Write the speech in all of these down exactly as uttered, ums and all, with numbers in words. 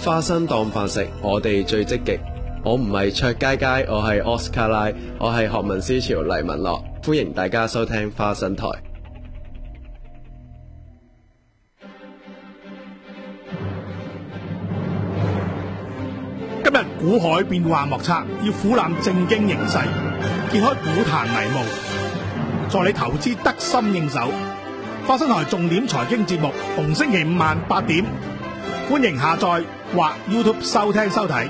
花生當飯食，我哋最積極。我唔係卓佳佳，我係奧斯卡拉，我係學民思潮黎文樂，歡迎大家收聽花生台。 今日股海變幻莫測，要俯覽正經形勢，揭開股壇迷霧，助你投資得心應手。花生台重點財經節目，逢星期五晚八點，歡迎下載或 YouTube 收聽收睇。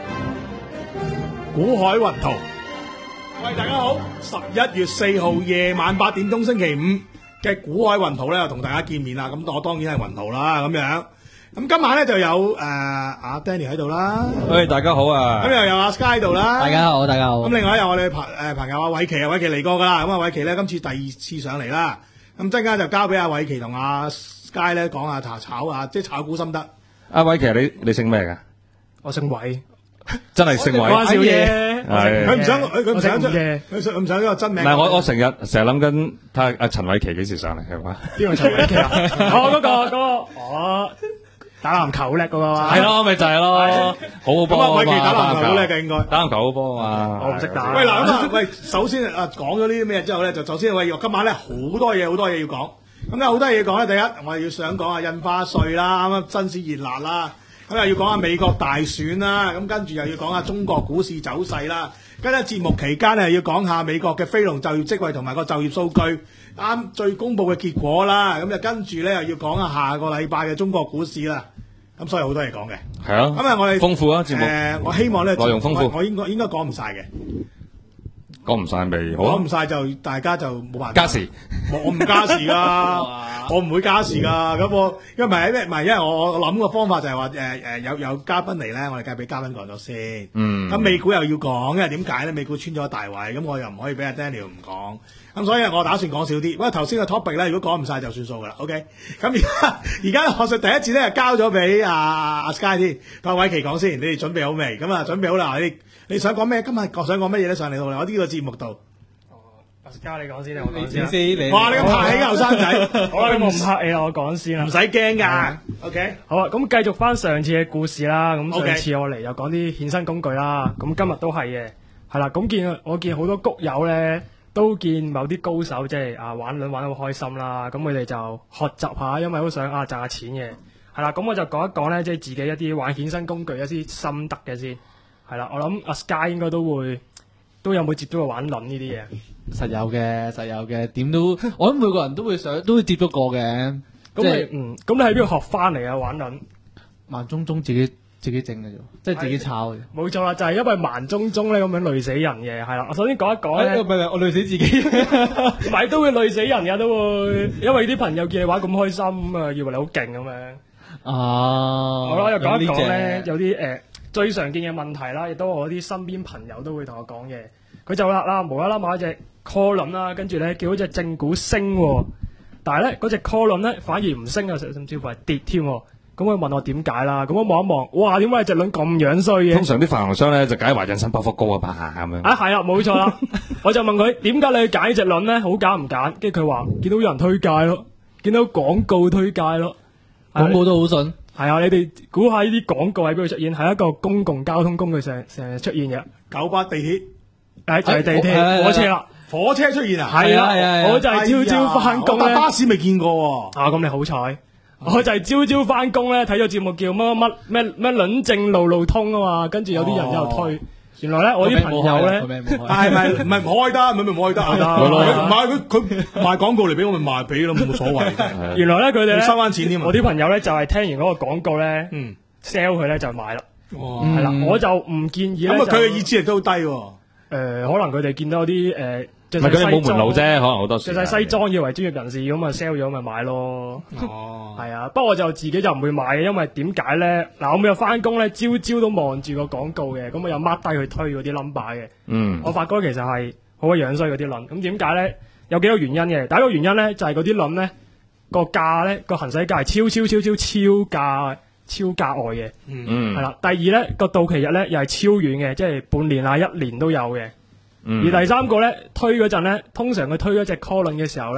股海雲圖，喂，大家好，十一月四號夜晚八點鐘星期五嘅股海雲圖咧，又同大家見面啦。咁我當然係雲圖啦，咁樣。咁今晚咧就有誒阿 Danny 喺度啦， 喂，大家好啊！ 咁又有阿 Sky 喺度啦， 大家好，大家好。 咁另外有我哋朋誒朋友阿偉奇，阿偉奇嚟過噶啦，咁阿偉奇咧今次第二次上嚟啦，咁陣間就交俾阿偉奇同阿 Sky 咧講下查炒啊，即係炒股心得。 阿偉奇，你你姓咩噶？ 我姓偉， 真係姓偉。 關少爺， 佢唔想佢佢唔想出嘅， 佢想唔想呢個真名？ 唔係我我成日成日諗緊睇下阿陳偉奇幾時上嚟係嘛？ 邊個陳偉奇啊？哦，嗰個嗰個哦。打籃球叻嗰個嘛， 係咯，咪就係咯，好好波啊嘛！ 偉奇打籃球好叻嘅應該， 打籃球好波啊嘛！ 我唔識打。 喂嗱咁啊，喂，首先啊講咗呢啲咩之後咧，就首先喂，今晚咧好多嘢好多嘢要講，咁咧好多嘢講咧。第一，我哋要想講下印花稅啦，啱啱新鮮熱辣啦，咁又要講下美國大選啦，咁跟住又要講下中國股市走勢啦，跟住節目期間咧又要講下美國嘅非農就業職位同埋個就業數據啱最公佈嘅結果啦，咁就跟住咧又要講下下個禮拜嘅中國股市啦。咁所以好多嘢講嘅， 係啊， 咁啊我哋豐富啊節目， 誒我希望咧內容豐富， 我應該應該講唔晒嘅， 講唔晒未？好啊， 講唔晒就大家就冇辦法加時， 我唔加時噶，我唔會加時噶，咁我因為唔係咩唔係，因為我我諗個方法就係話誒誒有有嘉賓嚟咧，我哋梗係俾嘉賓講咗先，嗯，咁美股又要講，因為點解咧？美股穿咗大位，咁我又唔可以俾阿 Daniel 唔講。咁所以我打算講少啲，不過頭先個 topic 咧，如果講唔晒就算數噶啦 ，OK？咁而家而家學術第一次咧，交咗俾阿阿 Sky 添，阿偉奇講先，你哋準備好未？咁啊，準備好啦，你你想講咩？今日想講乜嘢咧？上嚟到嚟我呢個節目度。 哦，阿 Sky 你講先，我講先。 你哇！你咁客氣嘅後生仔， 好啦，咁我唔客氣啦，我講先啦， 唔使驚噶 ，OK？ 好啊，咁繼續翻上次嘅故事啦，咁上次我嚟又講啲衍生工具啦，咁今日都係嘅，係啦，咁見我見好多谷友咧。都見某啲高手即係啊玩輪玩得好開心啦，咁佢哋就學習下，因為好想啊賺下錢嘅，係啦，咁我就講一講咧，即係自己一啲玩衍生工具一啲心得嘅先，係啦，我諗阿 Sky 應該都會都有冇接觸過玩輪呢啲嘢？ 實有嘅，實有嘅，點都我諗每個人都會想都會接觸過嘅。 咁你嗯，咁你喺邊度學翻嚟啊玩輪？ 慢中中自己。自己整嘅啫，即係自己炒嘅。 冇錯啦，就係、是、因為慢中中咧咁樣累死人嘅，係啦。我首先講一講咧， 唔係唔係，我累死自己， 唔係都會累死人嘅，都會，因為啲朋友見你玩咁開心咁啊，以為你好勁咁樣。 啊， 好啦，又講一講咧，有啲誒、呃、最常見嘅問題啦，亦都我啲身邊朋友都會同我講嘅。佢就啦啦無啦啦買一隻 call 輪啦，跟住咧叫嗰隻正股升，但係咧嗰隻 call 輪咧反而唔升啊，甚至乎係跌添。咁佢問我點解啦？咁我望一望，哇！點解隻輪咁樣衰嘅？ 通常啲發行商咧就解話引伸波幅高啊吧咁樣。 啊係啦，冇錯啦。我就問佢點解你去揀呢隻輪咧？好揀唔揀？跟住佢話見到有人推介咯，見到廣告推介咯， 廣告都好順。 係啊，你哋估下呢啲廣告喺邊度出現？係一個公共交通工具上成日出現嘅， 九巴地鐵， 誒就係地鐵、火車啦， 火車出現啊！ 係啦，我就係朝朝翻工咧， 巴士未見過喎。 啊，咁你好彩。我就係朝朝翻工咧，睇咗節目叫乜乜乜咩咩輪正路路通啊嘛，跟住有啲人喺度推，原來咧我啲朋友咧， 係咪唔係唔開得，咪咪唔開得啊？唔係佢佢賣廣告嚟俾我咪賣俾咯，冇所謂。 原來咧佢哋收翻錢添。 我啲朋友咧就係聽完嗰個廣告咧，嗯 ，sell 佢咧就買啦，係啦，我就唔建議咧。 咁啊，佢嘅意志力都好低喎。 誒，可能佢哋見到啲誒。 唔係佢哋冇門路啫，可能好多時。 着晒西裝以為專業人士咁啊 sell 咗咪買咯。哦，係啊，不過我就自己就唔會買嘅，因為點解咧？嗱，我每日翻工咧，朝朝都望住個廣告嘅，咁我又 mark 低去推嗰啲 number 嘅。嗯，我發覺其實係好鬼樣衰嗰啲輪。咁點解咧？有幾個原因嘅。第一個原因咧就係嗰啲輪咧個價咧個行使價係超超超超超價超價外嘅。嗯，係啦。第二咧個到期日咧又係超遠嘅，即係半年啊一年都有嘅。嗯、而第三個咧推嗰陣咧，通常佢推嗰隻 call 輪嘅時候咧，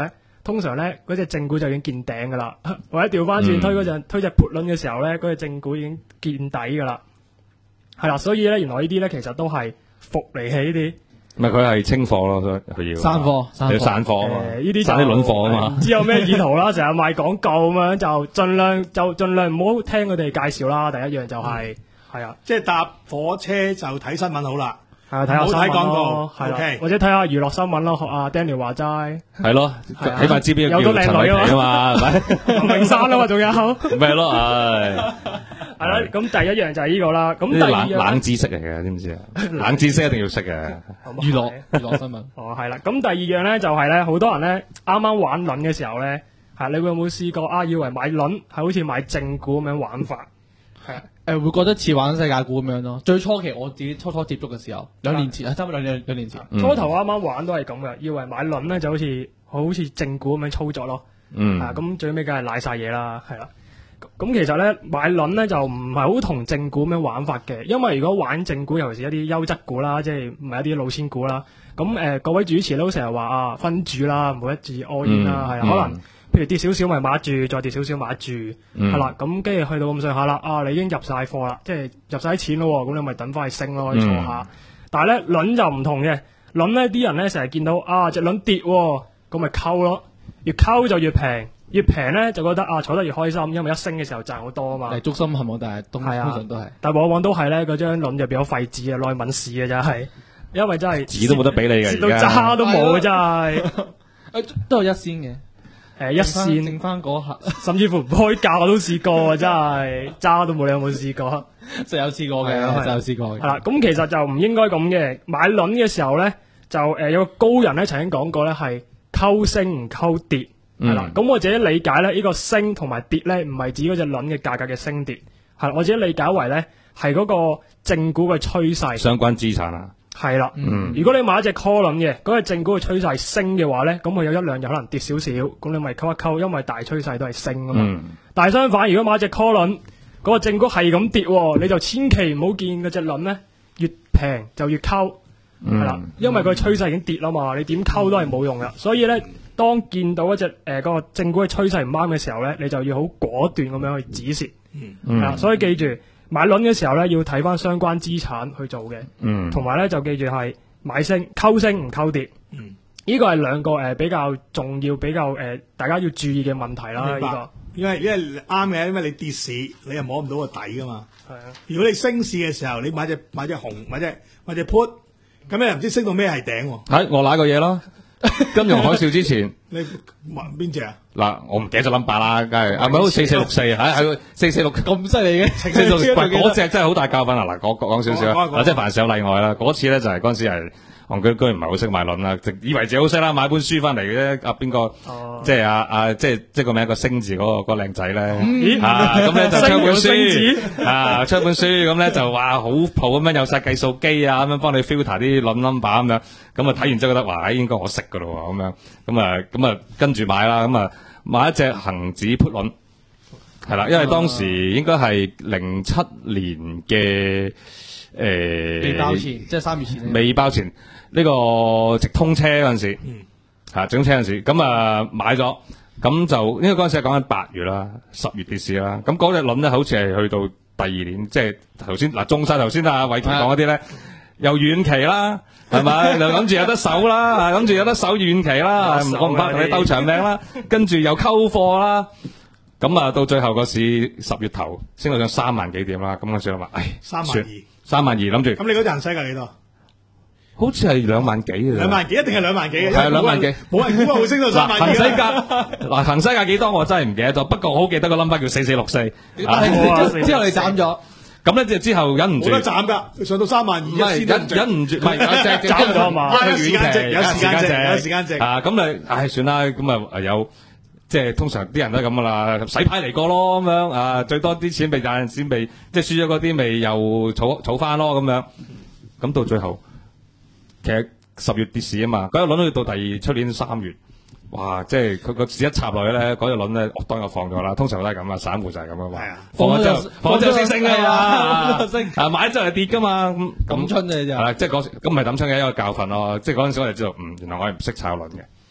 通常咧嗰隻正股就已經見頂噶啦，或者調翻轉推嗰陣、嗯、推隻 put 輪嘅時候咧，嗰隻正股已經見底噶啦。係啦，所以咧原來呢啲咧其實都係伏嚟起呢啲。 唔係佢係清貨咯，所以佢要散貨， 要散貨啊嘛， 呢啲散啲輪貨啊嘛。 唔知有咩意圖啦，成日賣廣告咁樣，就盡量就盡量唔好聽佢哋介紹啦。第一樣就係、是、係、嗯、啊， 即係搭火車就睇新聞好啦。 係啊，睇下新聞廣咯，係啦， okay 或者睇下娛樂新聞咯。學阿 Daniel 話齋， 係咯，起碼知邊個叫陳偉奇啊嘛，係咪？ 林明山啊嘛，仲有咪咯，唉， 係啦。咁第一樣就係呢個啦。咁第二冷冷知識嚟嘅，知唔知啊？冷知識一定要識嘅， 娛樂娛樂新聞。 哦，係啦。咁第二樣咧就係咧，好多人咧啱啱玩輪嘅時候咧，係你會唔會試過啊？以為買輪係好似買正股咁樣玩法？係啊， 誒會覺得似玩世界股咁樣咯。最初期我自己初初接觸嘅時候，兩年前啊，差唔多兩兩兩年前， 嗯、初頭啱啱玩都係咁嘅，以為買輪咧就好似好似正股咁樣操作咯。 嗯， 啊咁最尾梗係賴晒嘢啦，係啦。咁其實咧買輪咧就唔係好同正股咁樣玩法嘅，因為如果玩正股，尤其是一啲優質股啦，即係唔係一啲老千股啦。咁誒、呃、各位主持都成日話啊分注啦，唔好一致 all in 啦，係、嗯、可能。譬如跌少少咪買住，再跌少少買住，係啦、嗯，咁跟住去到咁上下啦，啊你已經入晒貨啦，即係入晒啲錢咯，咁你咪等翻去升咯，可以坐下。嗯、但係咧輪就唔同嘅，輪咧啲人咧成日見到啊隻輪跌，咁咪溝咯，越溝就越平，越平咧就覺得啊坐得越開心，因為一升嘅時候賺好多啊嘛。係中心係冇，但係通常都係， 但係往往都係咧嗰張輪入邊有廢紙啊，內敏市嘅真係，因為真係紙都冇得俾你嘅， 蝕到渣都冇嘅真係， 都有一仙嘅。 誒、呃，一線剩翻嗰下， 甚至乎唔開價我都試過啊！真係揸都冇，你有冇試過？ 就有試過嘅，就有試過嘅。係啦，咁其實就唔應該咁嘅。買輪嘅時候咧，就誒、呃、有個高人咧曾經講過咧，係溝升唔溝跌，係、嗯、啦。咁我自己理解咧，呢、這個升同埋跌咧，唔係指嗰隻輪嘅價格嘅升跌，係我自己理解為咧係嗰個正股嘅趨勢， 相關資產啊。 係啦，嗯、如果你買一隻 call 輪嘅，嗰隻正股嘅趨勢升嘅話咧，咁佢有一兩日可能跌少少，咁你咪溝一溝，因為大趨勢都係升啊嘛。嗯、但係相反，如果買一隻 call 輪，嗰、嗰個正股係咁跌，你就千祈唔好見嗰隻輪咧越平就越溝，係啦、嗯，因為佢趨勢已經跌啦嘛，你點溝都係冇用噶。所以咧，當見到一隻誒、呃嗰個正股嘅趨勢唔啱嘅時候咧，你就要好果斷咁樣去止蝕，係啦、嗯。所以記住。買輪嘅時候咧，要睇翻相關資產去做嘅，嗯，同埋咧就記住係買升溝升唔溝跌，嗯，呢個係兩個誒、呃、比較重要、比較誒、呃、大家要注意嘅問題啦。呢、這個因為因為啱嘅，因為你跌市你又摸唔到個底噶嘛，係啊。如果你升市嘅時候，你買隻買隻紅買隻買隻 put，咁你又唔知升到咩係頂喎。 係我揦個嘢咯。金融海嘯之前， 你邊隻啊？ 嗱，我唔記得咗 number 啦，梗係係咪好四四六四啊？喺喺四四六咁犀利嘅，四四六嗰隻真係好大教訓啊！嗱，講講少少啦，嗱，即係凡事有例外啦。嗰次咧就係嗰陣時係戇居居唔係好識買輪啦，以為自己好識啦，買本書翻嚟嘅啫。阿邊個？即係阿阿即係即係個名個星字嗰個嗰個靚仔咧，啊咁咧就出本書啊，出本書咁咧就話好譜咁樣，有晒計數機啊，咁樣幫你 filter 啲輪 number 咁樣，咁啊睇完之後覺得話，唉，應該我識噶咯咁樣，咁啊咁啊跟住買啦，咁啊買一隻恒指 put 輪，係啦，因為當時應該係零七年嘅誒未包前，即係三月前， 未包前呢個直通車嗰陣時。啊，整車嗰陣時，咁啊買咗，咁就因為嗰陣時係講緊八月啦，十月跌市啦，咁嗰隻輪咧好似係去到第二年，即係頭先嗱中晒頭先阿偉奇講嗰啲咧，又遠期啦，係咪？又諗住有得守啦，諗住有得守遠期啦，我唔怕同你鬥長命啦，跟住又溝貨啦，咁啊到最後個市十月頭升到上三萬幾點啦，咁我想話，唉， 三萬二， 三萬二諗住， 咁你嗰陣使㗎幾多？ 好似係兩萬幾嘅， 兩萬幾一定係兩萬幾嘅， 係兩萬幾， 冇人估會升到三萬幾。 恒生價嗱，恒生價幾多我真係唔記得咗，不過我好記得個 number 叫四四六四。之後你斬咗， 咁咧就之後忍唔住， 冇得斬㗎，上到三萬二， 唔係忍忍唔住，唔係斬咗嘛， 有時間值，有時間值，有時間值啊！咁你唉算啦，咁啊有即係通常啲人都係咁噶啦，洗牌嚟過咯咁樣啊，最多啲錢未賺陣時未，即係輸咗嗰啲未又儲儲翻咯咁樣，咁到最後。其實十月跌市啊嘛，嗰隻輪到到第二出年三月，哇！即係佢個市一插落去咧，嗰隻輪咧，我當日放咗啦。通常都係咁啊，散戶就係咁啊嘛。放咗之後，放咗之後先升啊嘛，升啊買咗就係跌噶嘛。咁咁春嘅啫。 係啦，即係嗰時咁唔係抌春嘅一個教訓咯。即係嗰陣時我哋知道，嗯，原來我係唔識炒輪嘅。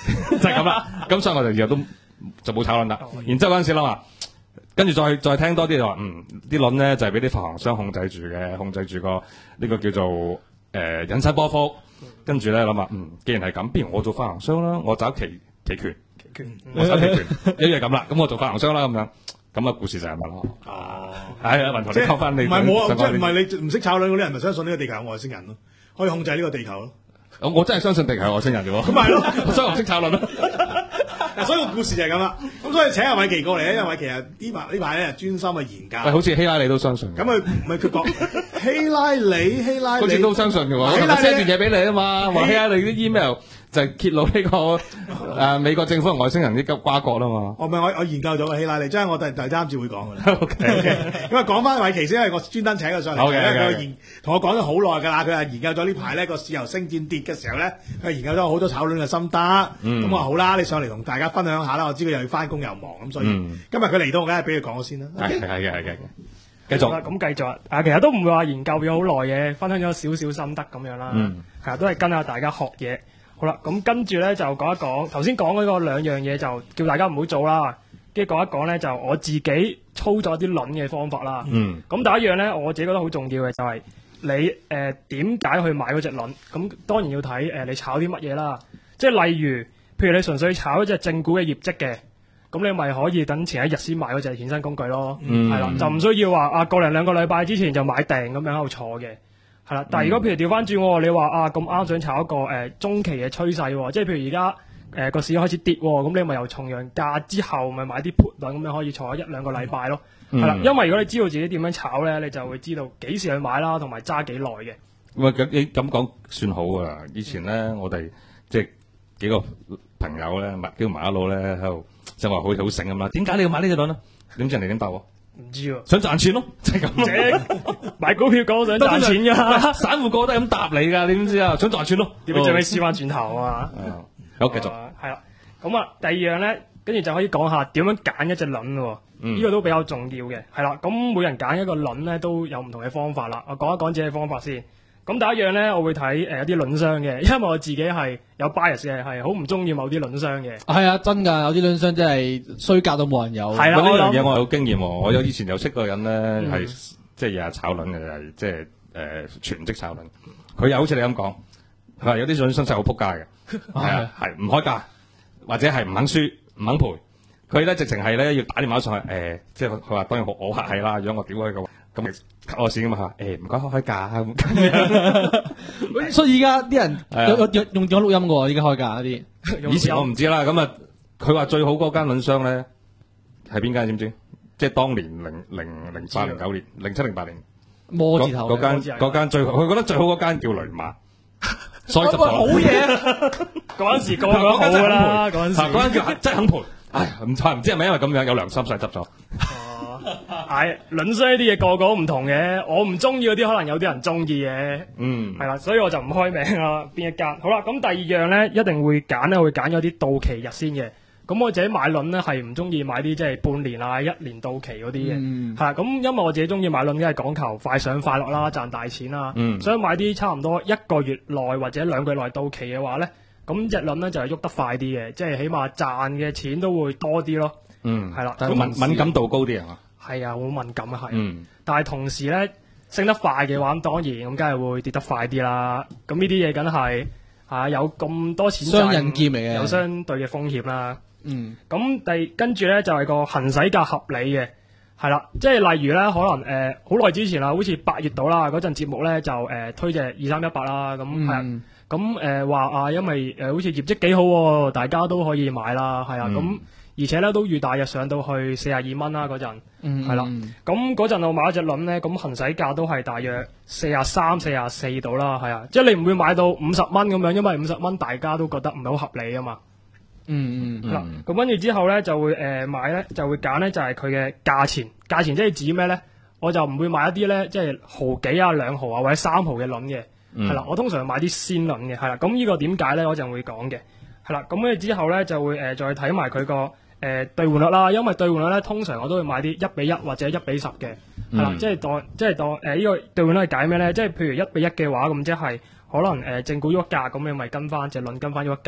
就係咁啦。咁所以我哋以後都就冇炒輪啦。然之後嗰陣時諗話，跟住再再聽多啲就話，嗯，啲輪咧就係俾啲發行商控制住嘅，控制住個呢個叫做誒、呃、引伸波幅。跟住咧諗下，嗯，既然係咁，不如我做發行商啦，我找期期權，期權，我找期權，一樣咁啦。咁我做發行商啦，咁樣，咁啊故事就係咁咯。哦，係啊，文同你溝翻你， 唔係我，即係唔係你唔識炒輪嗰啲人，咪相信呢個地球有外星人咯，可以控制呢個地球咯。 我我真係相信地球係外星人嘅喎。 咁咪係咯， 所以我唔識炒輪咯。 所以個故事就係咁啦。咁所以請阿偉奇過嚟咧，因為偉奇啊呢排呢排咧專心去研究。 喂，好似希拉里都相信。 咁佢唔係佢講希拉里，希拉里好似都相信嘅喎。希拉里 send 段嘢俾你啊嘛，話希拉里啲 email 就係揭露呢個誒美國政府同外星人啲瓜葛啦嘛。 我唔係我我研究咗嘅希拉里，即係我第第三節會講嘅啦。OK OK。咁啊講翻偉奇先，因為我專登請佢上嚟，因為佢研同我講咗好耐㗎啦。佢係研究咗呢排咧個市由升轉跌嘅時候咧，佢研究咗好多炒輪嘅心得。咁我話好啦，你上嚟同大家分享下啦。我知佢又要翻工又忙，咁所以今日佢嚟到，我梗係俾佢講咗先啦。 係係嘅係嘅，繼續啦。咁繼續啊，其實都唔會話研究咗好耐嘅，分享咗少少心得咁樣啦。 嗯， 係啊，都係跟下大家學嘢。好啦，咁跟住咧就講一講頭先講嗰個兩樣嘢，就叫大家唔好做啦。跟住講一講咧，就我自己操作啲輪嘅方法啦。 嗯， 咁第一樣咧，我自己覺得好重要嘅就係你誒點解去買嗰隻輪？咁當然要睇誒、呃、你炒啲乜嘢啦。即係例如，譬如你純粹炒一隻正股嘅業績嘅，咁你咪可以等前一日先買嗰隻衍生工具咯。係啦、嗯，就唔需要話啊個零兩個禮拜之前就買定咁樣喺度坐嘅。係啦，但係如果譬如調翻轉，你話啊咁啱想炒一個誒、呃、中期嘅趨勢，即係譬如而家誒個市開始跌，咁你咪由重陽假之後咪買啲 put 輪咁樣可以坐一兩個禮拜咯。係啦、嗯，因為如果你知道自己點樣炒咧，你就會知道幾時去買啦，同埋揸幾耐嘅。 喂，咁你咁講算好啊！以前咧，嗯、我哋即係幾個朋友咧，麥叫埋一路咧喺度，就話好好醒咁啦。點解你要買呢隻輪咧？點知人哋點答我？ 唔知喎， 想賺錢咯，就係咁。 買股票講想賺錢噶， 散戶個都係咁答你噶，你點知啊？想賺錢咯， 點解最尾輸翻轉頭啊？ 好，繼續。 係啦，咁啊，第二樣咧，跟住就可以講下點樣揀一隻輪咯。呢個都比較重要嘅。係啦，咁每人揀一個輪咧都有唔同嘅方法啦。我講一講自己嘅方法先。咁第一樣咧，我會睇誒有啲輪商嘅，因為我自己係有 bias 嘅，係好唔中意某啲輪商嘅。 係啊，真㗎，有啲輪商真係衰格到冇人有。 係啦， 呢樣嘢我有經驗喎。我有以前有識個人咧，係即係日日炒輪嘅，係即係誒全職炒輪。佢又好似你咁講，佢話有啲輪商真係好撲街嘅，係啊，係唔開價或者係唔肯輸唔肯賠。佢咧直情係咧要打電話上去誒，即係佢話當然好我客氣啦，如果我屌佢嘅話。咁cut我線噶嘛嚇？誒唔該開開價咁樣， 所以而家啲人用用用咗錄音嘅喎，而家開價嗰啲。 以前我唔知啦，咁啊佢話最好嗰間輪商咧係邊間知唔知？即係當年零零零八零九年零七零八年摩字頭嗰間嗰間最好，佢覺得最好嗰間叫雷馬，所以執咗。 好嘢， 嗰陣時個個好㗎啦，嗰陣時嗰間叫真係肯賠。唉，唔錯，唔知係咪因為咁樣有良心所以執咗。 係輪商呢啲嘢個個都唔同嘅，我唔中意嗰啲，可能有啲人中意嘅。嗯，係啦，所以我就唔開名啦，邊一間。好啦，咁第二樣咧，一定會揀咧，會揀咗啲到期日先嘅。咁我自己買輪咧係唔中意買啲即係半年啊、一年到期嗰啲嘅。係啦、嗯，咁因為我自己中意買輪，梗係講求快上快落啦，賺大錢啦。嗯，所以買啲差唔多一個月內或者兩個月內到期嘅話咧，咁隻輪咧就係喐得快啲嘅，即係起碼賺嘅錢都會多啲咯。嗯，係啦， 但係敏敏感度高啲啊。 係啊，好敏感啊，係。嗯。但係同時咧，升得快嘅話，咁當然咁，梗係會跌得快啲啦。咁呢啲嘢梗係嚇有咁多錢賺， 雙刃劍嚟嘅， 有相對嘅風險啦。 嗯。 咁第跟住咧就係、是、個行使價合理嘅，係啦，即係例如咧，可能誒好耐之前啦，好似八月度啦嗰陣節目咧就誒、呃、推隻二三一八啦，咁係啊，咁誒話啊，因為誒、呃、好似業績幾好喎，大家都可以買啦，係啊，咁、嗯。而且咧都預大約上到去四十二蚊啦嗰陣，係啦。咁嗰陣我買咗隻輪咧，咁行使價都係大約四十三、四十四度啦，係啊。即係你唔會買到五十蚊咁樣，因為五十蚊大家都覺得唔係好合理啊嘛。 嗯嗯。 嗱、嗯，咁跟住之後咧就會誒、呃、買咧就會揀咧就係佢嘅價錢，價錢即係指咩咧？我就唔會買一啲咧即係毫幾啊、兩毫啊或者三毫嘅輪嘅，係啦、嗯。我通常買啲仙輪嘅，係啦。咁呢個點解咧？我就會講嘅，係啦。咁跟住之後咧就會誒、呃、再睇埋佢個。誒兌換率啦，因為兌換率咧通常我都會買啲一比一或者一比十嘅，係啦、嗯，即係當即係當誒、呃這個、呢個兌換率係解咩咧？即係譬如一比一嘅話，咁即係可能誒、呃、正股喐一格，咁你咪跟翻隻輪跟翻喐一格咯。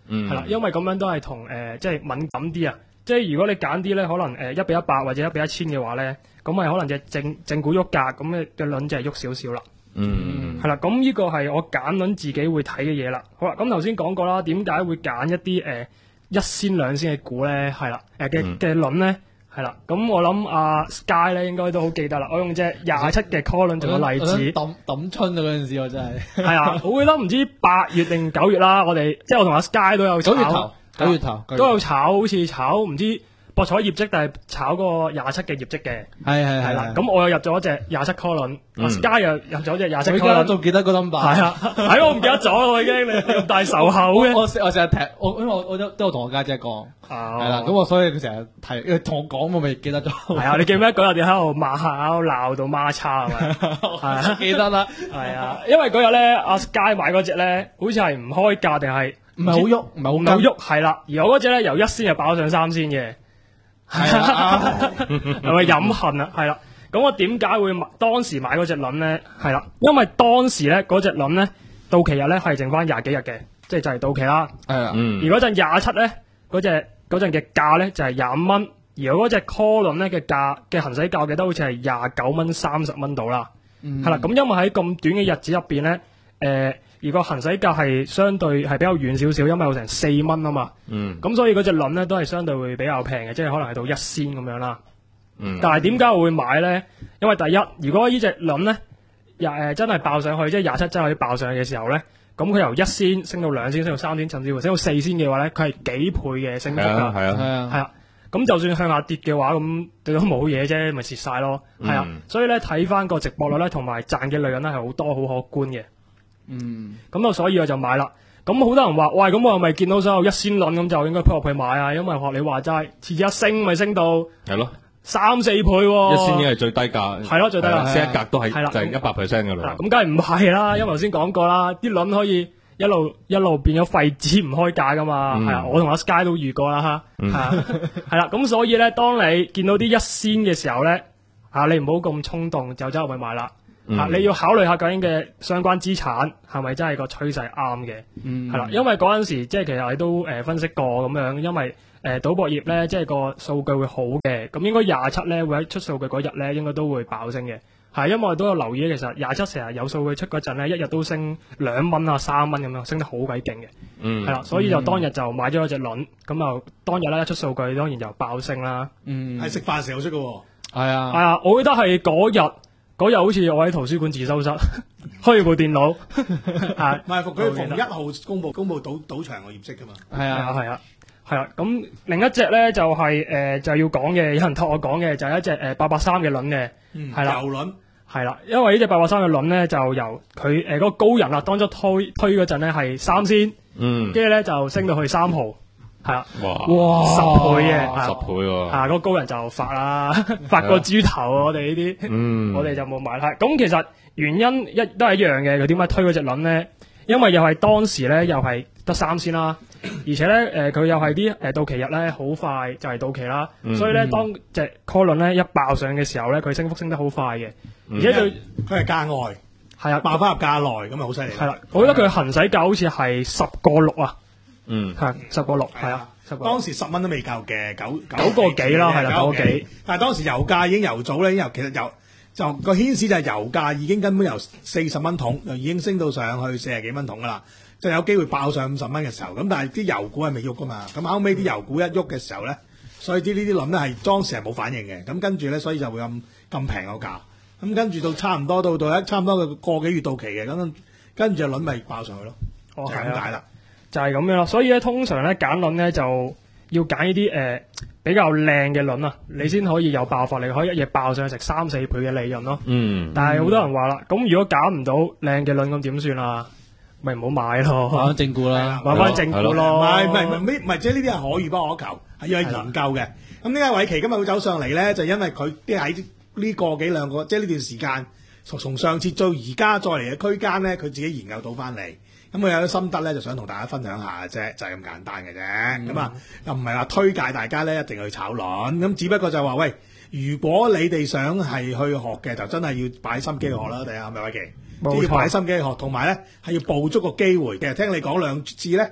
係啦、嗯，因為咁樣都係同誒即係敏感啲啊。即係如果你揀啲咧，可能誒一比一百或者一比一千嘅話咧，咁咪可能隻正正股喐格，咁嘅嘅輪就係喐少少啦。 嗯， 係啦，咁呢個係我揀輪自己會睇嘅嘢啦。好啦，咁頭先講過啦，點解會揀一啲誒、呃、一仙兩仙嘅股咧？係啦，誒嘅嘅輪咧，係啦。咁我諗阿、啊、Sky 咧應該都好記得啦。我用隻廿七嘅 call 輪做個例子。 抌抌春啊！嗰陣時我真係。係啊，我記得唔知八月定九月啦，我哋即係我同阿 Sky 都有炒。 九月頭。九月頭都有炒，好似炒唔知博彩業績，但係炒個廿七嘅業績嘅。 係係係啦，咁我又入咗隻廿七 call 輪，阿 Sky 又入咗隻廿七 call 輪。 我仲記得個 number。係啊，係我唔記得咗我已經，你咁大仇口嘅。 我我成日踢，我因為我我都都有同我家姐講，係啦，咁我所以佢成日提，同我講我咪記得咗。係啊，你記唔記得嗰日你喺度罵下鬧到孖叉係咪？係啊， 記得啦。 係啊，因為嗰日咧阿 Sky 買嗰隻咧，好似係唔開價定係。 唔係好喐，唔係好夠喐，係啦。而我嗰隻咧由一仙就爆上三仙嘅，係啊，係咪飲恨啊？係啦。咁我點解會買當時買嗰隻輪咧？係啦，因為當時咧嗰隻輪咧到期日咧係剩翻廿幾日嘅，即係就係到期啦。係啊，嗯。而嗰陣廿七咧嗰隻嗰陣嘅價咧就係廿五蚊，而我嗰隻 call 輪咧嘅價嘅行使價我記得好似係廿九蚊三十蚊到啦。嗯。係啦，咁因為喺咁短嘅日子入邊咧，誒、呃。而個行使價係相對係比較遠少少，因為有成四蚊啊嘛。嗯。咁所以嗰隻輪咧都係相對會比較平嘅，即係可能係到一仙咁樣啦。嗯。但係點解我會買咧？因為第一，如果呢隻輪咧，誒、呃、真係爆上去，即係廿七真係可以爆上去嘅時候咧，咁佢由一仙升到兩仙，升到三仙，甚至乎升到四仙嘅話咧，佢係幾倍嘅升幅㗎。係啊。係啊。係啊。咁就算向下跌嘅話，咁對都冇嘢啫，咪蝕晒咯。係、嗯、啊。所以咧睇翻個直播率咧，同埋賺嘅利潤咧係好多好可觀嘅。嗯，咁啊，所以我就買啦。咁好多人話，喂，咁我係咪見到所有一仙輪咁就應該撲入去買啊？因為學你話齋，次次一升咪升到係咯三四倍喎。一仙已經係最低價，係咯最低價，升一格都係就係一百 percent 噶啦。 咁梗係唔係啦，因為頭先講過啦，啲輪可以一路一路變咗廢紙唔開價噶嘛。係啊，我同阿 Sky 都遇過啦吓，係啊，係啦。咁所以咧，當你見到啲一仙嘅時候咧，啊，你唔好咁衝動就走入去買啦。嗯、啊！你要考慮下究竟嘅相關資產係咪真係個趨勢啱嘅？嗯，係啦，因為嗰陣時即係其實你都誒、呃、分析過咁樣，因為誒、呃、賭博業咧即係個數據會好嘅，咁應該廿七咧會喺出數據嗰日咧應該都會爆升嘅。係因為我都有留意，其實廿七成日有數據出嗰陣咧，一日都升兩蚊啊三蚊咁樣，升得好鬼勁嘅。嗯，係啦，所以就當日就買咗一隻輪，咁就當日咧一出數據，當然就爆升啦。嗯， 係食飯時候出嘅喎。 係啊， 係啊，我記得係嗰日。嗰日好似我喺圖書館自修室開部電腦，係唔係佢逢一號公佈公佈賭賭場嘅業績㗎嘛？ 係啊係啊係啊，咁另一隻咧就係、是、誒、呃、就要講嘅，有人託我講嘅就係一隻誒八八三嘅輪嘅，係啦、嗯， 油輪係啦，因為呢隻八八三嘅輪咧就由佢誒嗰個高人啊，當初推推嗰陣咧係三仙，嗯，跟住咧就升到去三毫。係啊，哇，哇十倍嘅， 十倍喎， 啊，嗰、那個高人就發啦，發個豬頭，我哋呢啲，嗯，我哋就冇買啦。咁其實原因一都係一樣嘅，佢點解推嗰隻輪咧？因為又係當時咧，又係得三仙啦，而且咧，誒，佢又係啲誒到期日咧，好快就係到期啦，嗯、所以咧，當隻 call 輪咧一爆上嘅時候咧，佢升幅升得好快嘅， 而且佢佢係價外， 係啊， 爆翻入價內，咁啊好犀利。 係啦，我覺得佢行使價好似係十個六啊。嗯，係十個六，係啊， 當時十蚊都未夠嘅，九九個幾啦，係啦，九個幾。 但係當時油價已經由早咧，已經由其實油就個牽使就係油價已經根本由四十蚊桶，就已經升到上去四十幾蚊桶噶啦，就有機會爆上五十蚊嘅時候。咁但係啲油股係未喐噶嘛，咁後尾啲油股一喐嘅時候咧，所以啲呢啲輪咧係當時係冇反應嘅。咁跟住咧，所以就會咁咁平個價。咁跟住到差唔多到到一差唔多個個幾月到期嘅，咁跟住就輪咪爆上去咯，哦、就係咁解啦。 就係咁樣咯，所以咧通常咧揀輪咧就要揀呢啲誒比較靚嘅輪啊，你先可以有爆發力，可以一夜爆上去食三四倍嘅利潤咯。嗯，但係好多人話啦，咁如果揀唔到靚嘅輪咁點算啊？咪唔好買咯， 買翻正股啦， 買翻正股咯。 唔係唔係唔係，唔係即係呢啲係可遇不可求，係要去研究嘅。咁點解偉奇今日會走上嚟咧？就因為佢啲喺呢個幾兩個，即係呢段時間從從上次到而家再嚟嘅區間咧，佢自己研究到翻嚟。咁佢有啲心得咧，就想同大家分享下啫，就係、是、咁簡單嘅啫。咁啊、嗯，又唔係話推介大家咧一定去炒輪，咁只不過就話喂，如果你哋想係去學嘅，就真係要擺心機去學啦。第一係咪偉奇？即係要擺心機去學，同埋咧係要捕捉個機會。其實聽你講兩次咧，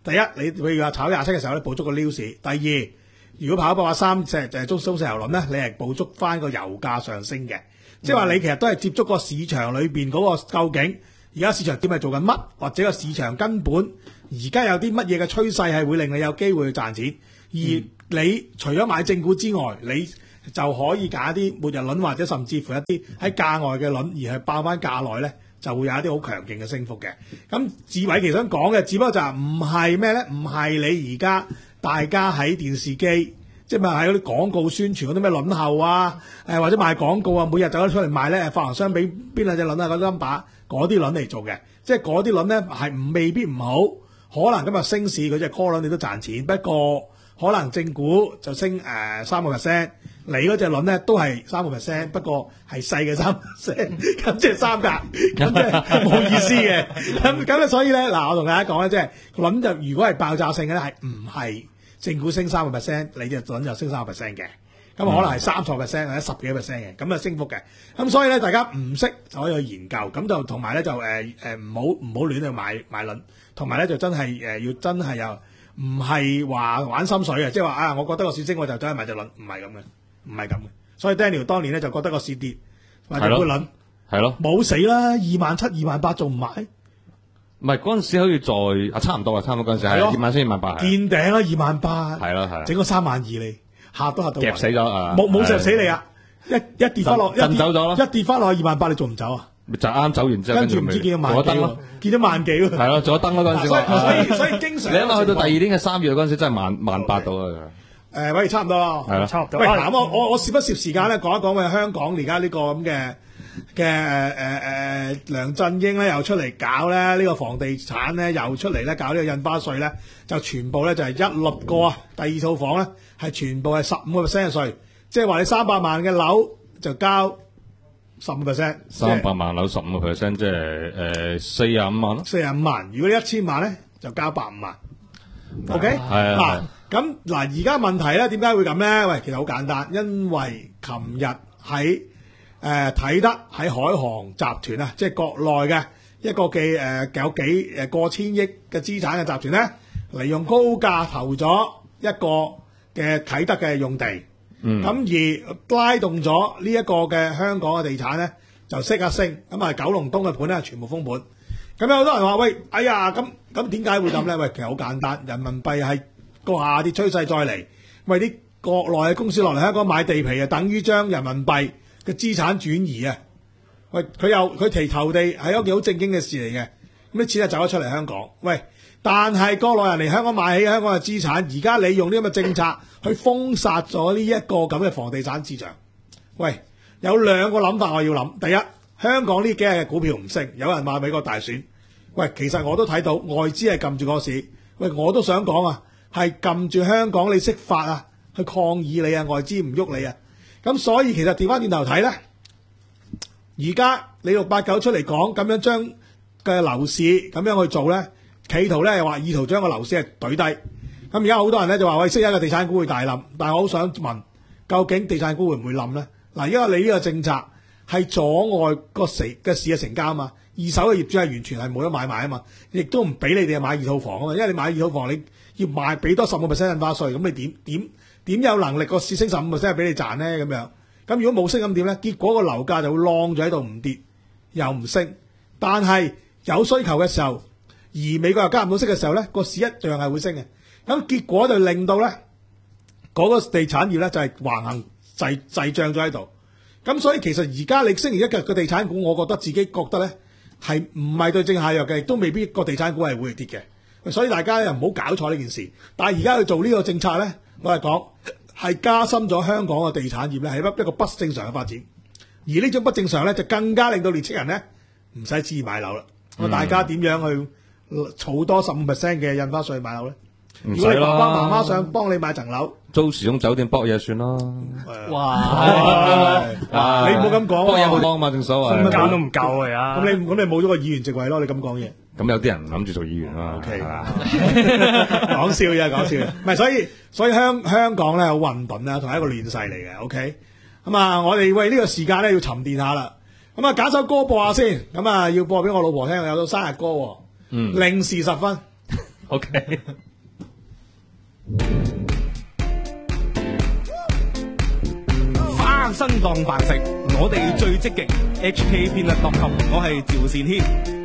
第一，你譬如話炒廿七嘅時候咧，捕捉個 news；第二，如果跑一百八三隻就係中中石油輪咧，你係捕捉翻個油價上升嘅，即係話你其實都係接觸個市場裏邊嗰個究竟而家市場點係做緊乜，或者個市場根本而家有啲乜嘢嘅趨勢係會令你有機會去賺錢。而你除咗買正股之外，你就可以揀一啲末日輪或者甚至乎一啲喺價外嘅輪，而係爆翻價內咧，就會有一啲好強勁嘅升幅嘅。咁志偉其實想講嘅，只不過就係唔係咩咧？唔係你而家大家喺電視機，即係咪喺嗰啲廣告宣傳嗰啲咩輪後啊，誒或者賣廣告啊，每日走咗出嚟賣咧，發行商俾邊兩隻輪啊，嗰啲 number 嗰啲輪嚟做嘅，即係嗰啲輪咧係唔未必唔好，可能今日升市嗰隻 call 輪你都賺錢，不過可能正股就升誒三個 percent，你嗰隻輪咧都係三個 percent，不過係細嘅三 percent，咁即係三格，咁即係冇意思嘅。咁咁咧，所以咧嗱，我同大家講咧，即係輪就如果係爆炸性嘅咧，係唔係正股升三個 percent，你隻輪就升三個 percent 嘅。咁可能係三十 percent 或者十幾 percent 嘅，咁啊升幅嘅。咁所以咧，大家唔識就可以去研究，咁就同埋咧就誒誒唔好唔好亂去買買輪，同埋咧就真係誒、呃、要真係又唔係話玩心水嘅，即係話啊，我覺得個市升我就走去買隻輪，唔係咁嘅，唔係咁嘅。所以 Daniel 當年咧就覺得個市跌，買隻輪， 係咯， 冇死啦，二萬七、二萬八仲唔買？ 唔係嗰陣時好似再啊差唔多啊，差唔多嗰陣時係二萬七、二萬八， 見頂啦，二萬八， 係咯係， 整個三萬二你。嚇都嚇到， 夾死咗啊！ 冇冇夾死你啊！一一跌翻落， 震走咗咯， 一跌翻落去二萬八，你仲唔走啊？ 就啱走完之後， 跟住唔知見咗萬幾咯，見咗萬幾咯。 係咯，做咗燈咯嗰陣時。 所以所以所以經常你諗下去到第二年嘅三月嗰陣時，真係萬萬八到啊！ 誒，喂，差唔多， 係咯， 差唔多。喂，嗱，我我我攝一攝時間咧，講一講喂香港而家呢個咁嘅嘅誒誒誒梁振英咧又出嚟搞咧呢個房地產咧又出嚟咧搞呢個印花稅咧，就全部咧就係一律過啊！第二套房咧。係全部係十五個 percent 嘅稅，即係話你三百萬嘅樓就交十五 percent。 三百萬樓十五個 percent，即係誒四十五萬咯。 四十五萬，如果你一千萬咧就交百五萬。OK， 係嗱咁嗱，而家問題咧點解會咁咧？喂，其實好簡單，因為琴日喺誒睇得喺海航集團啊，即係國內嘅一個嘅誒、呃、有幾誒過千億嘅資產嘅集團咧，嚟用高價投咗一個嘅啟德嘅用地，咁、嗯、而拉動咗呢一個嘅香港嘅地產咧，就息一升，咁啊九龍東嘅盤咧全部封盤，咁有好多人話喂，哎呀，咁咁點解會咁咧？喂，其實好簡單，人民幣係個下跌趨勢再嚟，為啲國內嘅公司落嚟香港買地皮啊，等於將人民幣嘅資產轉移啊，喂，佢又佢提投地係一件好正經嘅事嚟嘅，咁啲錢就走咗出嚟香港，喂。但係國內人嚟香港買起香港嘅資產，而家你用呢咁嘅政策去封殺咗呢一個咁嘅房地產市場。喂，有兩個諗法我要諗。第一，香港呢幾日嘅股票唔升，有人話美國大選。喂，其實我都睇到外資係撳住個市。喂，我都想講啊，係撳住香港你識法啊，去抗議你啊，外資唔喐你啊。咁所以其實調翻轉頭睇咧，而家你六八九出嚟講咁樣將嘅樓市咁樣去做咧。企圖咧又話意圖將個樓市係懟低，咁而家好多人咧就話喂，昔日嘅地產股會大冧，但係我好想問，究竟地產股會唔會冧咧？嗱，因為你呢個政策係阻礙個成嘅市嘅成交啊嘛，二手嘅業主係完全係冇得買賣啊嘛，亦都唔俾你哋買二套房啊嘛，因為你買二套房你要賣俾多十個 percent 印花稅，咁你點點點有能力個市升十五 percent 俾你賺咧？咁樣，咁如果冇升咁點咧？結果個樓價就會晾咗喺度唔跌又唔升，但係有需求嘅時候。而美國又加唔到息嘅時候咧，個市一樣係會升嘅。咁結果就令到咧嗰個地產業咧就係橫行滯滯脹咗喺度。咁所以其實而家你星期一嘅個地產股，我覺得自己覺得咧係唔係對症下藥嘅，亦都未必個地產股係會跌嘅。所以大家咧唔好搞錯呢件事。但係而家去做呢個政策咧，我係講係加深咗香港嘅地產業咧係一一個不正常嘅發展。而呢種不正常咧就更加令到年青人咧唔使旨意買樓啦。咁、嗯、大家點樣去儲多十五 percent 嘅印花稅買樓咧？如果你爸爸媽媽想幫你買層樓， 租時鐘酒店博嘢算啦。 哇！你唔好咁講， 博嘢好多啊嘛，正所謂。 分間都唔夠啊！ 咁你咁你冇咗個議員席位咯？你咁講嘢。 咁有啲人唔諗住做議員啊。O K， 講笑啫，講笑。唔係，所以所以香香港咧好混沌啦，同係一個亂世嚟嘅。O K，咁啊，我哋喂呢個時間咧要沉澱下啦。咁啊，揀首歌播下先。咁啊，要播俾我老婆聽，有到生日歌。嗯。零時十分。 OK。 翻身當飯食，我哋最積極。H K 便利 .com， 我係趙善軒。